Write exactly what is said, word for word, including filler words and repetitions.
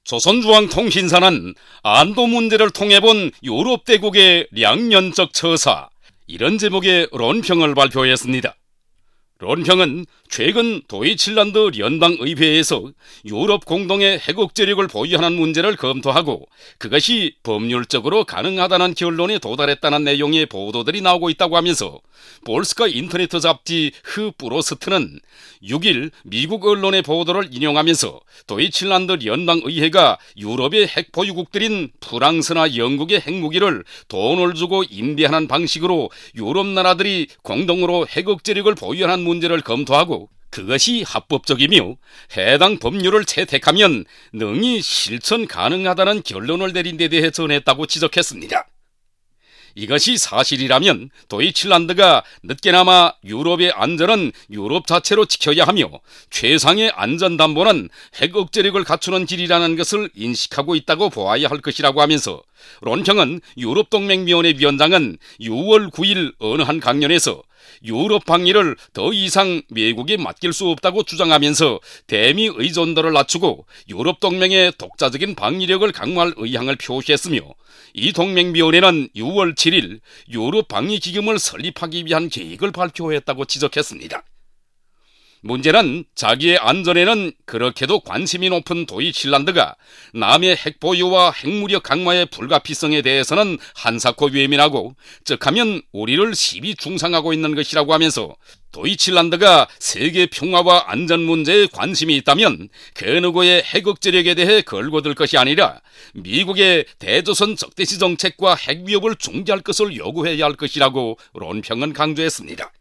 조선중앙통신사는 안보 문제를 통해 본 유럽 대국의 양면적 처사, 이런 제목의論평을 발표했습니다.論평은 최근 도이칠란드 연방의회에서 유럽 공동의 핵억제력을 보유하는 문제를 검토하고 그것이 법률적으로 가능하다는 결론에 도달했다는 내용의 보도들이 나오고 있다고 하면서 볼스카 인터넷 잡지 흐프로스트는 육 일 미국 언론의 보도를 인용하면서 도이칠란드 연방의회가 유럽의 핵보유국들인 프랑스나 영국의 핵무기를 돈을 주고 임대하는 방식으로 유럽 나라들이 공동으로 핵억제력을 보유하는 문제를 검토하고 그것이 합법적이며 해당 법률을 채택하면 능히 실천 가능하다는 결론을 내린 데 대해 전했다고 지적했습니다. 이것이 사실이라면 도이칠란드가 늦게나마 유럽의 안전은 유럽 자체로 지켜야 하며 최상의 안전담보는 핵억제력을 갖추는 길이라는 것을 인식하고 있다고 보아야 할 것이라고 하면서論평은 유럽동맹위원회 위원장은 유월 구일 어느 한 강연에서 유럽 방위를 더 이상 미국에 맡길 수 없다고 주장하면서 대미 의존도를 낮추고 유럽 동맹의 독자적인 방위력을 강화할 의향을 표시했으며 이 동맹위원회는 유월 칠일 유럽 방위기금을 설립하기 위한 계획을 발표했다고 지적했습니다. 문제는 자기의 안전에는 그렇게도 관심이 높은 도이칠란드가 남의 핵보유와 핵무력 강화의 불가피성에 대해서는 한사코 외면하고 즉하면 우리를 시비 중상하고 있는 것이라고 하면서 도이칠란드가 세계 평화와 안전 문제에 관심이 있다면 그 누구의 핵억제력에 대해 걸고들 것이 아니라 미국의 대조선 적대시 정책과 핵위협을 중지할 것을 요구해야 할 것이라고論평은 강조했습니다.